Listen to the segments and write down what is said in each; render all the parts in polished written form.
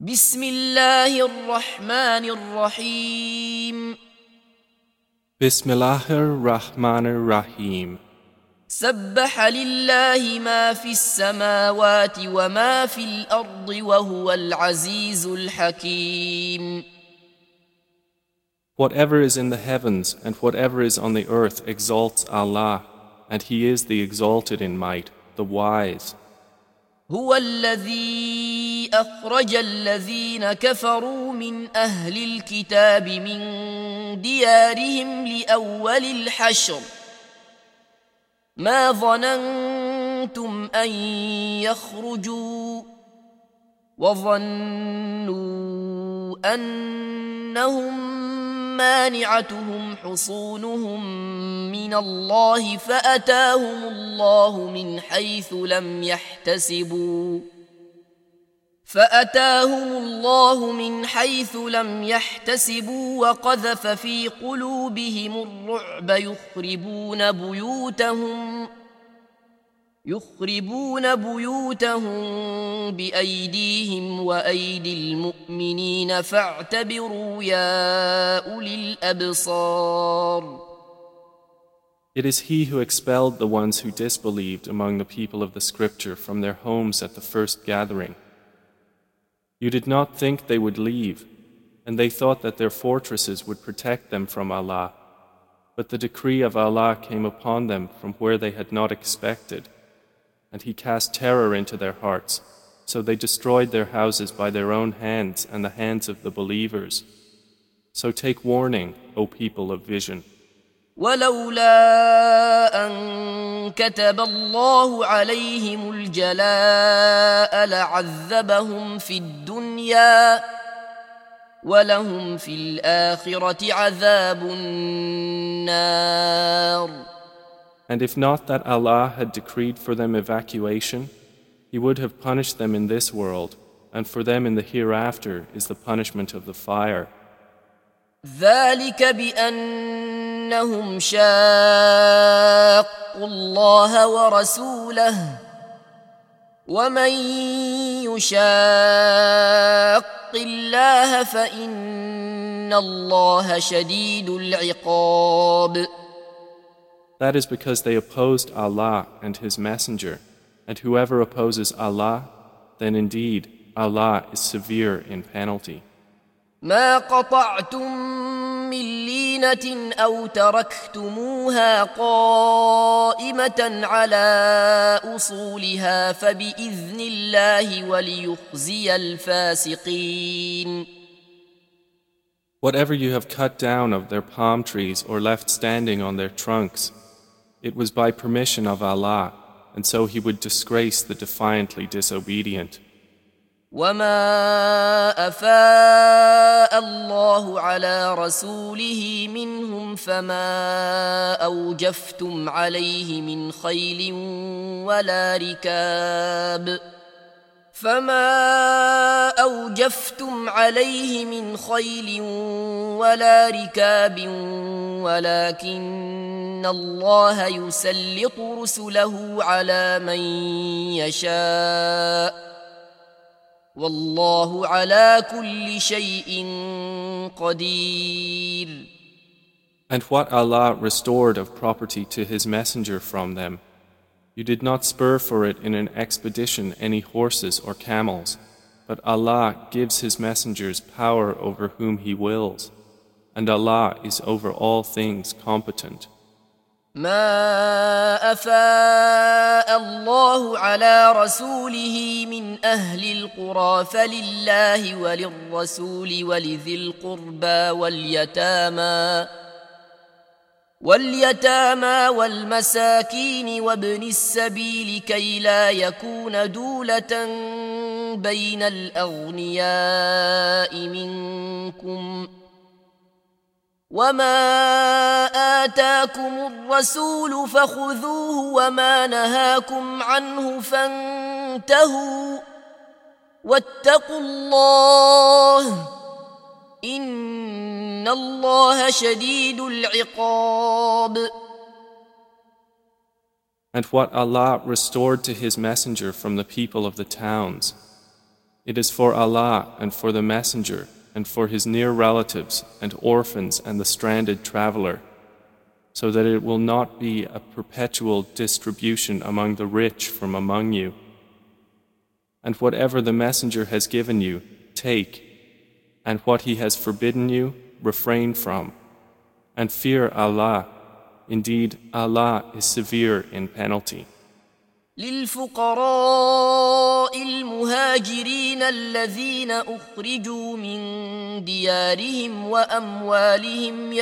بسم الله الرحمن الرحيم Bismillahir Rahmanir Rahim. سبح لله ما في السماوات وما في الأرض وهو العزيز الحكيم. Whatever is in the heavens and whatever is on the earth exalts Allah, and He is the exalted in might, the wise. هو الذي أخرج الذين كفروا من أهل الكتاب من ديارهم لأول الحشر ما ظننتم أن يخرجوا وظنوا أنهم مانعتهم حصونهم من الله فأتاهم الله من حيث لم يحتسبوا وقذف في قلوبهم الرعب يخربون بيوتهم بأيديهم وأيدي المؤمنين فاعتبروا يا أولي الأبصار. It is He who expelled the ones who disbelieved among the people of the Scripture from their homes at the first gathering. You did not think they would leave, and they thought that their fortresses would protect them from Allah. But the decree of Allah came upon them from where they had not expected, and He cast terror into their hearts, so they destroyed their houses by their own hands and the hands of the believers. So take warning, O people of vision. ولولا أن كتب الله عليهم الجلاء لعذبهم في الدنيا ولهم في الآخرة عذاب النار. And if not that Allah had decreed for them evacuation, He would have punished them in this world, and for them in the hereafter is the punishment of the fire. ذلك بأنهم شاقوا الله ورسوله ومن يشاق الله فإن الله شديد العقاب. That is because they opposed Allah and His Messenger, and whoever opposes Allah, then indeed Allah is severe in penalty. ما قطعتم من لينة أو تركتموها قائمة على أصولها فبإذن الله وليخزي الفاسقين. Whatever you have cut down of their palm trees or left standing on their trunks, it was by permission of Allah, and so He would disgrace the defiantly disobedient. وما أفاء الله على رسوله منهم فما أوجفتم عليه من خيل ولا ركاب ولكن الله يسلط رسله على من يشاء والله على كل شيء قدير. And what Allah restored of property to His Messenger from them, you did not spur for it in an expedition any horses or camels, but Allah gives His messengers power over whom He wills, and Allah is over all things competent. ما أفاء الله على رسوله من أهل القرى فلله وللرسول ولذي القربى واليتامى والمساكين وابن السبيل كي لا يكون دولة بين الأغنياء منكم وما آتاكم الرسول فخذوه وما نهاكم عنه فانتهوا واتقوا الله إن الله شديد العقاب. And what Allah restored to His Messenger from the people of the towns, It is for Allah and for the Messenger and for his near relatives and orphans and the stranded traveler, so that it will not be a perpetual distribution among the rich from among you. And whatever the Messenger has given you, take, and what he has forbidden you, refrain from. And fear Allah. Indeed, Allah is severe in penalty. للفقراء المهاجرين الذين أخرجوا من ديارهم وأموالهم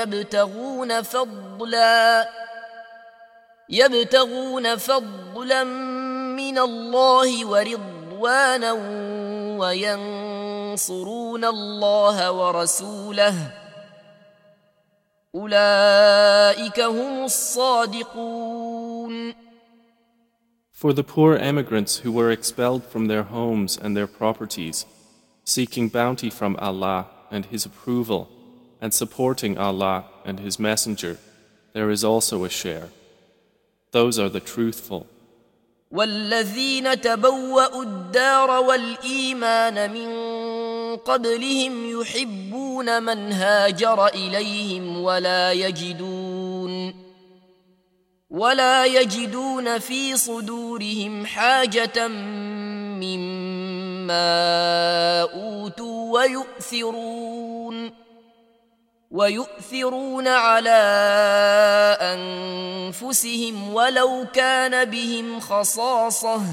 يبتغون فضلا من الله ورضوانا وينصرون الله ورسوله أولئك هم الصادقون. For the poor emigrants who were expelled from their homes and their properties, seeking bounty from Allah and His approval, and supporting Allah and His Messenger, there is also a share. Those are the truthful. والذين تبوأوا الدار والإيمان من قبلهم يحبون من هاجر إليهم ولا يجدون في صدورهم حاجة مما أوتوا ويؤثرون على أنفسهم ولو كان بهم خصاصة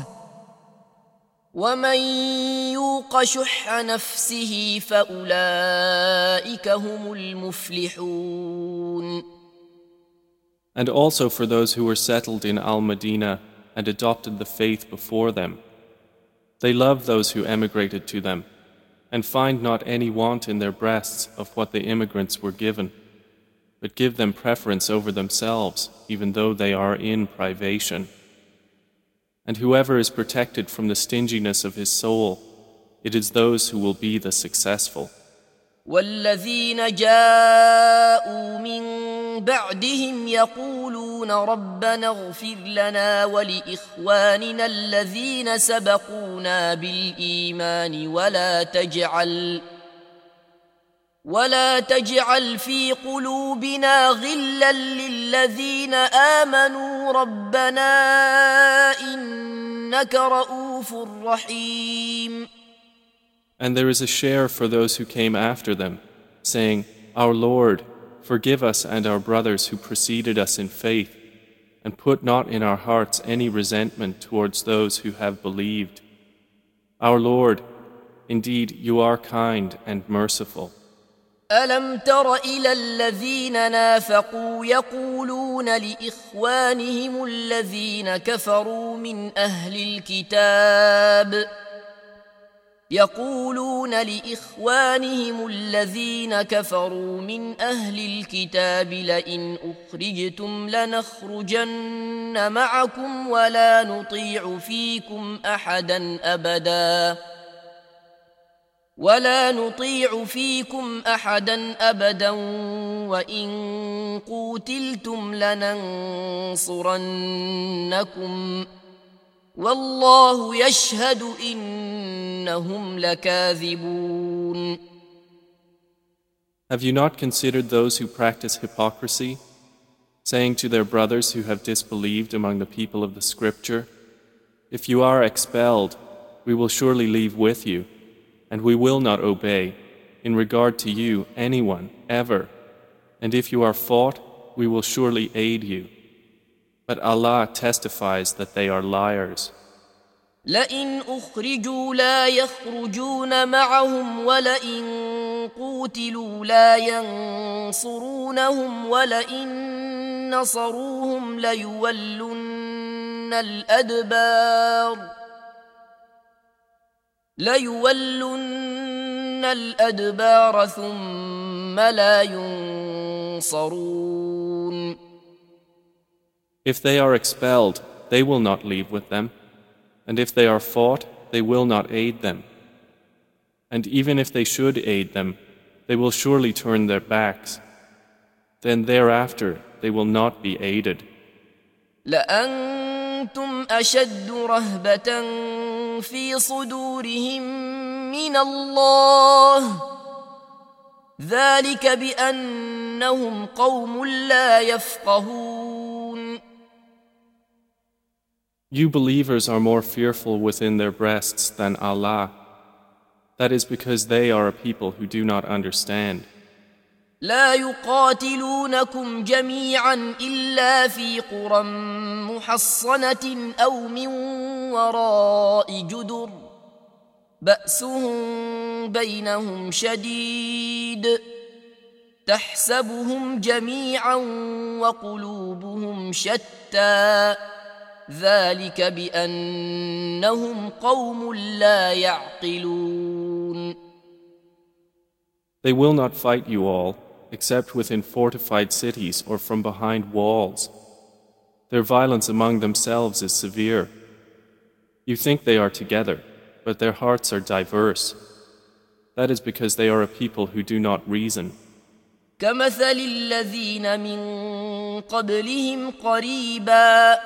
ومن يوق شح نفسه فأولئك هم المفلحون. And also for those who were settled in Al-Madinah and adopted the faith before them. They love those who emigrated to them, and find not any want in their breasts of what the immigrants were given, but give them preference over themselves, even though they are in privation. And whoever is protected from the stinginess of his soul, it is those who will be the successful. والذين جاءوا من بعدهم يقولون ربنا اغفر لنا ولإخواننا الذين سبقونا بالإيمان ولا تجعل في قلوبنا غلا للذين آمنوا ربنا إنك رؤوف رحيم. And there is a share for those who came after them, saying, Our Lord, forgive us and our brothers who preceded us in faith, and put not in our hearts any resentment towards those who have believed. Our Lord, indeed you are kind and merciful. ألم تر إلى الذين نافقوا يقولون لإخوانهم الذين كفروا من أهل الكتاب لئن أخرجتم لنخرجن معكم ولا نطيع فيكم أحدا أبدا وإن قوتلتم لننصرنكم والله يشهد إنهم لكاذبون. Have you not considered those who practice hypocrisy, saying to their brothers who have disbelieved among the people of the Scripture, If you are expelled, we will surely leave with you, and we will not obey, in regard to you, anyone, ever. And if you are fought, we will surely aid you. But Allah testifies that they are liars. لئن أخرجوا لا يخرجون معهم ولئن قوتلوا لا ينصرونهم ولئن نصروهم ليولن الأدبار ثم لا ينصرون. If they are expelled, they will not leave with them. And if they are fought, they will not aid them. And even if they should aid them, they will surely turn their backs. Then thereafter they will not be aided. لأنتم أشد رهبة في صدورهم من الله ذلك بأنهم قوم لا يفقهون. You believers are more fearful within their breasts than Allah. That is because they are a people who do not understand. لا يقاتلونكم جميعا إلا في قرى محصنة أو من وراء جدر بأسهم بينهم شديد تحسبهم جميعا وقلوبهم شتى ذلك بأنهم قوم لا يعقلون. They will not fight you all, except within fortified cities or from behind walls. Their violence among themselves is severe. You think they are together, but their hearts are diverse. That is because they are a people who do not reason. كمثل الذين من قبلهم قريبا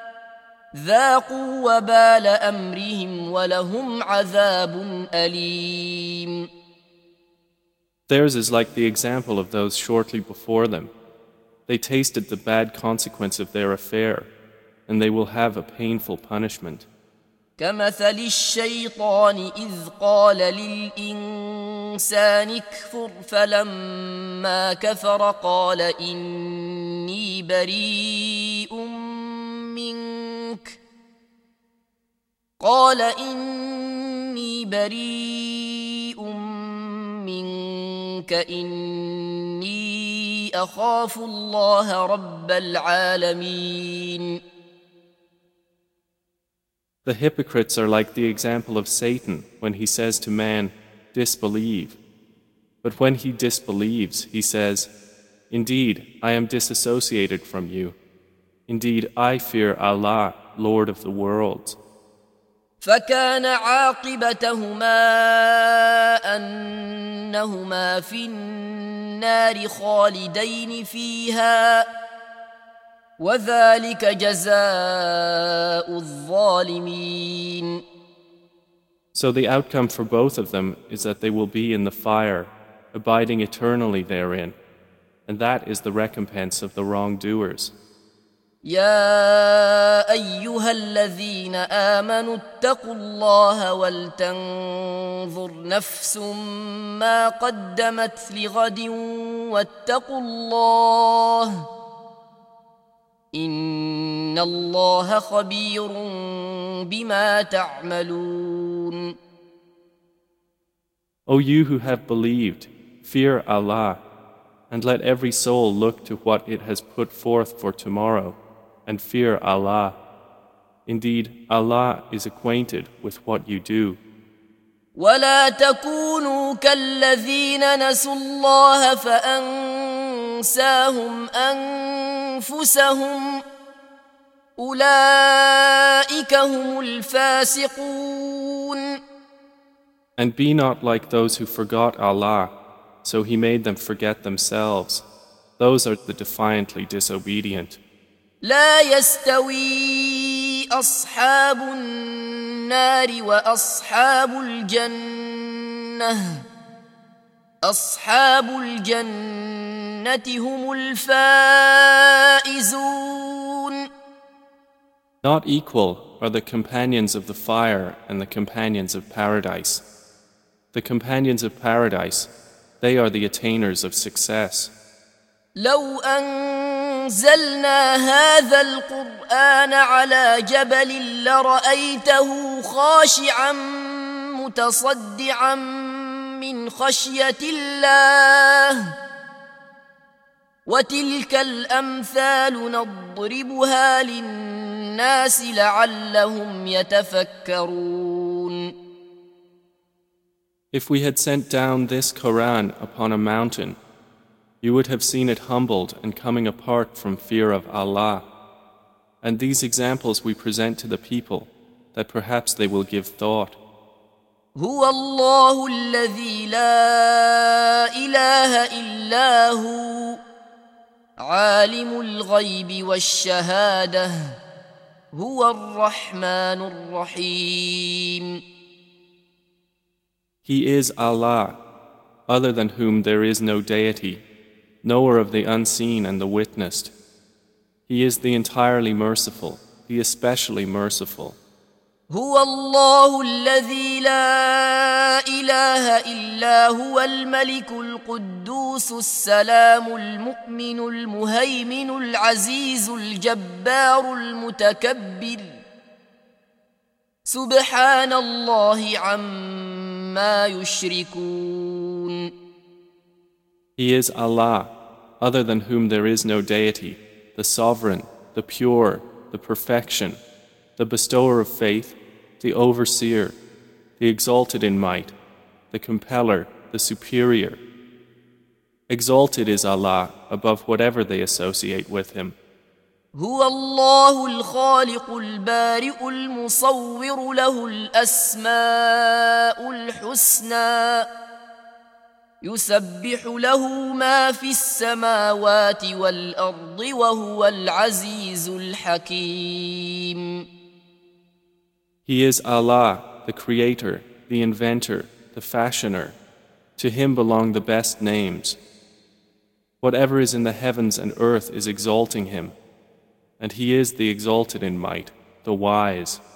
ذاقوا وبال أمرهم ولهم عذاب أليم. Theirs is like the example of those shortly before them. They tasted the bad consequence of their affair, and they will have a painful punishment. كمثل الشيطان إذ قال للإنسان اكفر فلما كفر قال إني بريء منك إني أخاف الله رب العالمين. The hypocrites are like the example of Satan when he says to man, disbelieve. But when he disbelieves, he says, indeed, I am disassociated from you. Indeed, I fear Allah, Lord of the worlds. فكان عاقبتهما أنهما في النار خالدين فيها وذلك جزاء الظالمين. So the outcome for both of them is that they will be in the fire, abiding eternally therein, and that is the recompense of the wrongdoers. يا أيها الذين آمنوا اتقوا الله ولتنظر نفس ما قدمت لغد واتقوا الله إن الله خبير بما تعملون. O you who have believed, fear Allah, and let every soul look to what it has put forth for tomorrow, and fear Allah. Indeed, Allah is acquainted with what you do. ولا تكونوا كالذين نسوا الله فأنساهم أنفسهم أولئك هم الفاسقون. And be not like those who forgot Allah, so He made them forget themselves. Those are the defiantly disobedient. لا يستوي أصحاب النار وأصحاب الجنة أصحاب الجنة هم الفائزون. Not equal are the companions of the fire and the companions of paradise. The companions of paradise, they are the attainers of success. لو أنزلنا هذا القرآن على جبل لرأيته خاشعا متصدعا من خشية الله وتلك الأمثال نضربها للناس لعلهم يتفكرون. If we had sent down this Quran upon a mountain, you would have seen it humbled and coming apart from fear of Allah. And these examples we present to the people, that perhaps they will give thought. هو الله الذي لا إله إلا هو عالم الغيب والشهادة هو الرحمن الرحيم. He is Allah, other than whom there is no deity, knower of the unseen and the witnessed. He is the entirely merciful, the especially merciful. هو الله الذي لا إله إلا هو الملك القدوس السلام المؤمن المهيمن العزيز الجبار المتكبر سبحان الله عما يشركون. He is Allah, other than whom there is no deity, the sovereign, the pure, the perfection, the bestower of faith, the overseer, the exalted in might, the compeller, the superior. Exalted is Allah above whatever they associate with Him. هو الله الخالق البارئ المصور له الأسماء الحسنى يسبح له ما في السماوات والأرض وهو العزيز الحكيم. He is Allah, the Creator, the Inventor, the Fashioner. To Him belong the best names. Whatever is in the heavens and earth is exalting Him, and He is the exalted in might, the wise.